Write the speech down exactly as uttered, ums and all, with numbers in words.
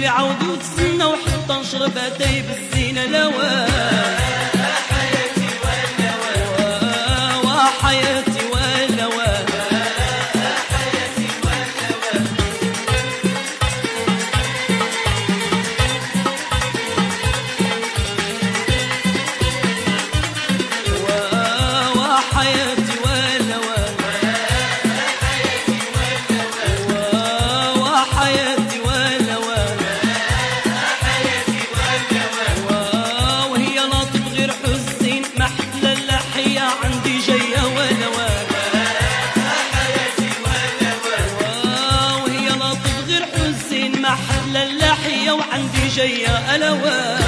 اللي عودوا تسنى وحتى نشرباتي بالزينة لوان حياتي واللوان وحياتي واللوان حياتي واللوان وحياتي واللوان وحياتي واللوان وهي لا تبغي حزين ما حتى اللحية عندي جاية ولوان حياتي واللوان وهي لا تبغي حزين ما حتى اللحية وعندي جاية ألوان